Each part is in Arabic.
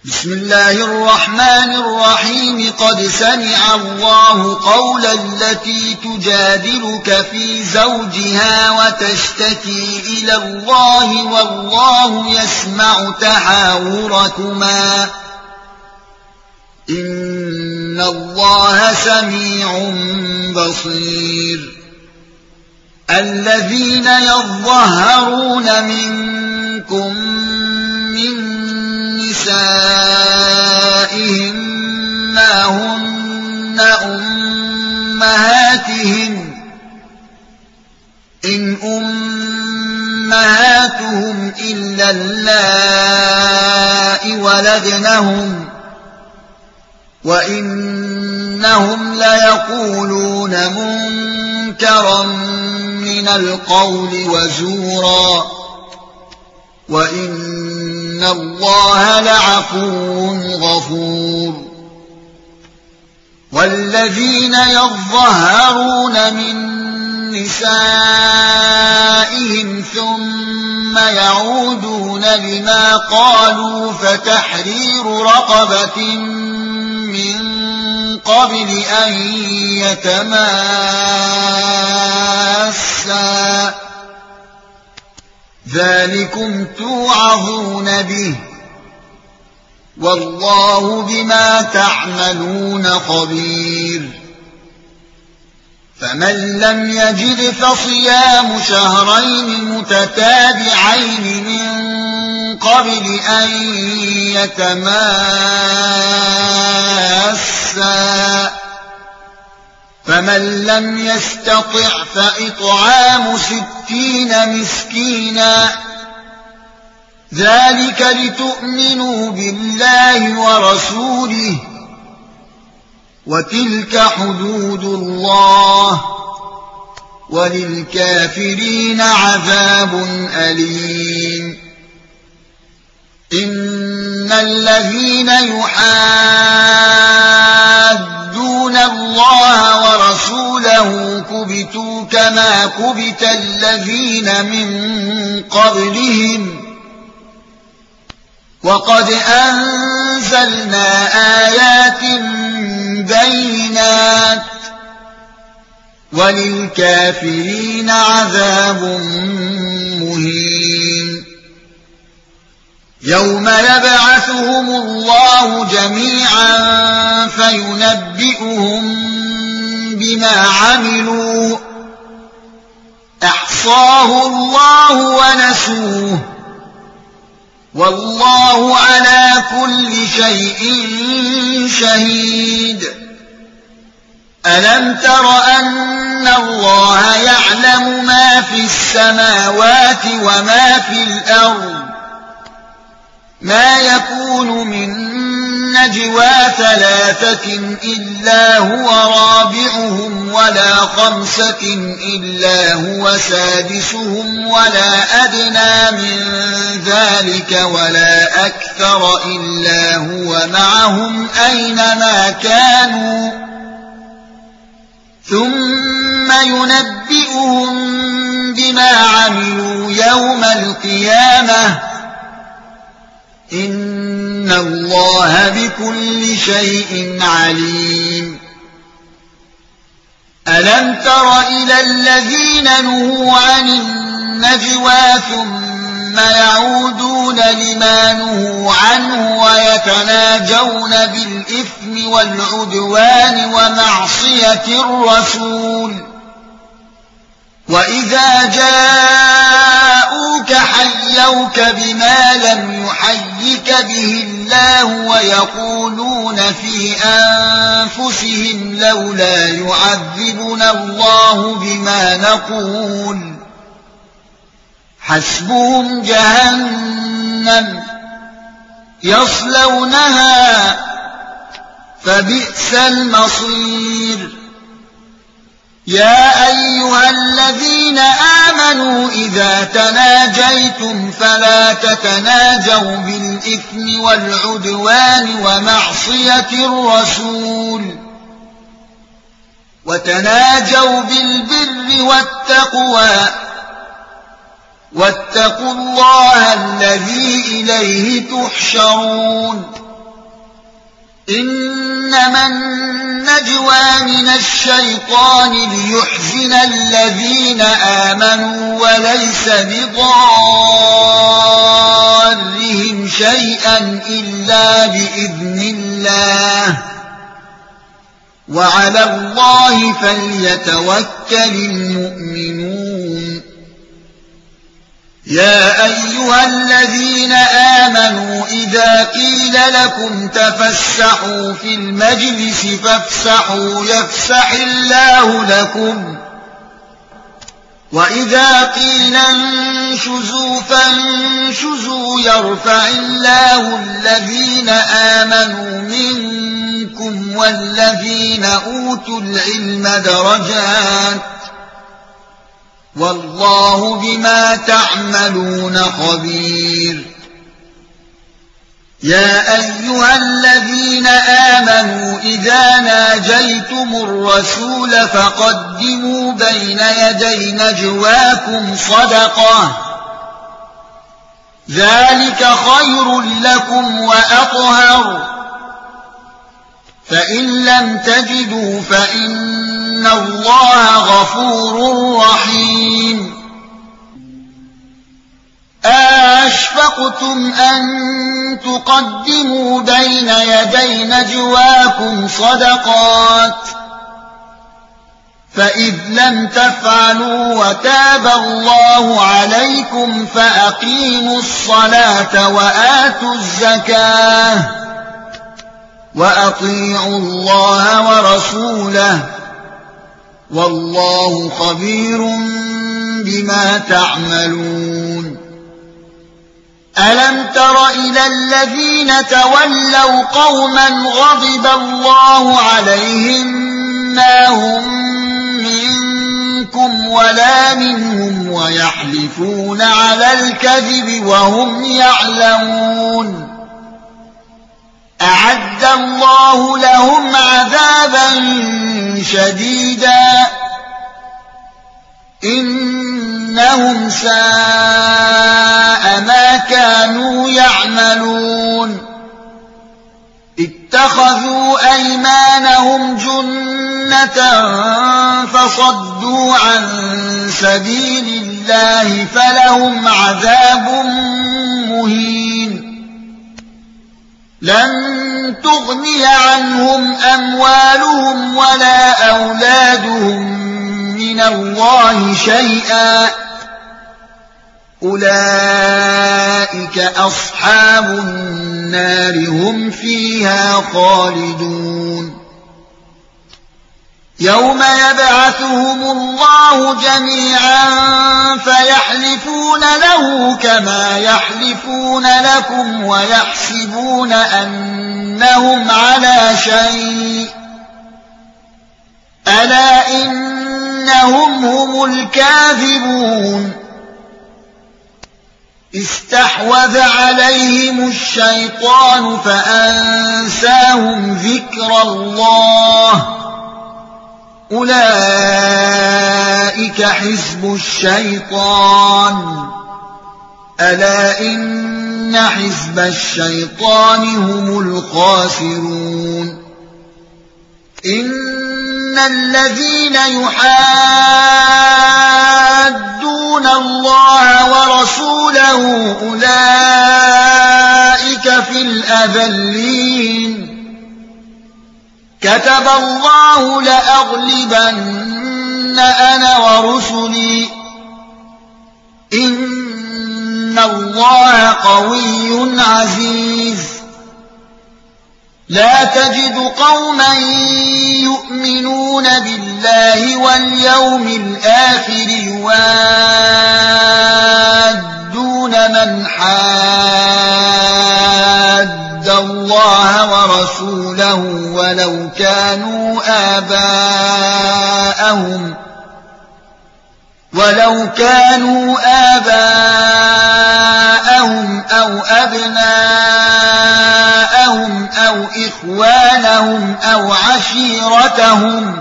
بسم الله الرحمن الرحيم. قد سمع الله قول التي تجادلك في زوجها وتشتكي إلى الله والله يسمع تحاوركما إن الله سميع بصير. الذين يظهرون منكم من نسائهم ما هن أمهاتهم إن أمهاتهم إلا اللائي ولدنهم وإنهم ليقولون منكرا من القول وزورا وإن الله لعفو غفور. والذين يظهرون من نسائهم ثم يعودون لما قالوا فتحرير رقبة من قبل أن يتماسا ذلكم توعظون به والله بما تعملون خبير. فمن لم يجد فصيام شهرين متتابعين من قبل أن يتماسا فمن لم يستطع فإطعام 60 مسكينا ذلك لتؤمنوا بالله ورسوله وتلك حدود الله وللكافرين عذاب أليم. إن الذين يحادون الله ورسوله كبتوا كما كبت الذين من قبلهم وقد أنزلنا آيات بينات وللكافرين عذاب مهين. يوم يبعثهم الله جميعا فينبئهم بما عملوا أحصاه الله ونسوه والله على كل شيء شهيد. ألم تر أن الله يعلم ما في السماوات وما في الأرض ما يكون من نجوى 3 إلا هو رابعهم ولا 5 إلا هو سادسهم ولا أدنى من ذلك ولا أكثر إلا هو معهم أينما كانوا ثم ينبئهم بما عملوا يوم القيامة إن الله بكل شيء عليم. ألم تر إلى الذين نهوا عن النجوى ثم يعودون لما نهوا عنه ويتناجون بالإثم والعدوان ومعصية الرسول وإذا جاءوك حيوك بما لم يحيك به الله ويقولون في أنفسهم لولا يعذبنا الله بما نقول حسبهم جهنم يصلونها فبئس المصير. يا أيها الذين آمنوا إذا تناجيتم فلا تتناجوا بالإثم والعدوان ومعصية الرسول وتناجوا بالبر والتقوى واتقوا الله الذي إليه تحشرون إنما النجوى من الشيطان ليحزن الذين آمنوا وليس بضارهم شيئا إلا بإذن الله وعلى الله فليتوكل المؤمنون يا أيها الذين آمنوا إذا قيل لكم تفسحوا في المجلس فافسحوا يفسح الله لكم وإذا قيل انشزوا فانشزوا يرفع الله الذين آمنوا منكم والذين أوتوا العلم درجات والله بما تعملون خبير يا أيها الذين آمنوا إذا ناجيتم الرسول فقدموا بين يدي نجواكم صدقة ذلك خير لكم وأطهر فإن لم تجدوا فإن الله غفور رحيم أشفقتم أن تقدموا بين يدي نجواكم صدقات فإذ لم تفعلوا وتاب الله عليكم فأقيموا الصلاة وآتوا الزكاة وأطيعوا الله ورسوله والله خبير بما تعملون ألم تر إلى الذين تولوا قوما غضب الله عليهم ما هم منكم ولا منهم ويحلفون على الكذب وهم يعلمون أعد الله لهم عذابا شديدا إنهم ساء ما كانوا يعملون اتخذوا أيمانهم جنة فصدوا عن سبيل الله فلهم عذاب مهين لن تغني عنهم أموالهم ولا أولادهم من الله شيئا أولئك أصحاب النار هم فيها خالدون يوم يبعثهم الله جميعا فيحلفون له كما يحلفون لكم ويحسبون أنهم على شيء ألا إنهم هم الكاذبون استحوذ عليهم الشيطان فأنساهم ذكر الله أولئك حزب الشيطان ألا إن حزب الشيطان هم الخاسرون إن الذين يحادون الله ورسوله أولئك في الأذلين كتب الله لأغلبن أنا ورسلي إن الله قوي عزيز لا تجد قوما يؤمنون بالله واليوم الآخر يوادون من حاد الله ورسوله ولو كانوا آباءهم أو أبناءهم أو إخوانهم أو عشيرتهم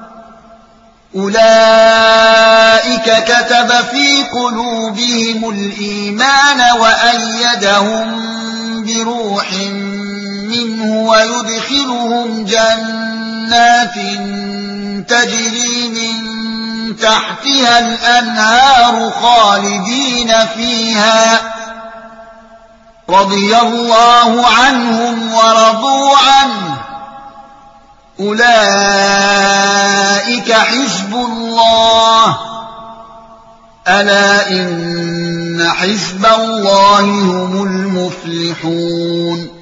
أولئك كتب في قلوبهم الإيمان وأيدهم بروح منه ويدخلهم جنات تجري من تحتها الأنهار خالدين فيها رضي الله عنهم ورضوا عنه أولئك حزب الله ألا إن حزب الله هم المفلحون